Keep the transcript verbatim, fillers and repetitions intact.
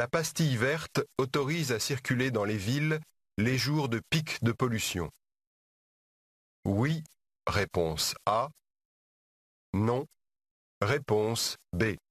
La pastille verte autorise à circuler dans les villes les jours de pic de pollution. Oui, réponse A. Non, réponse B.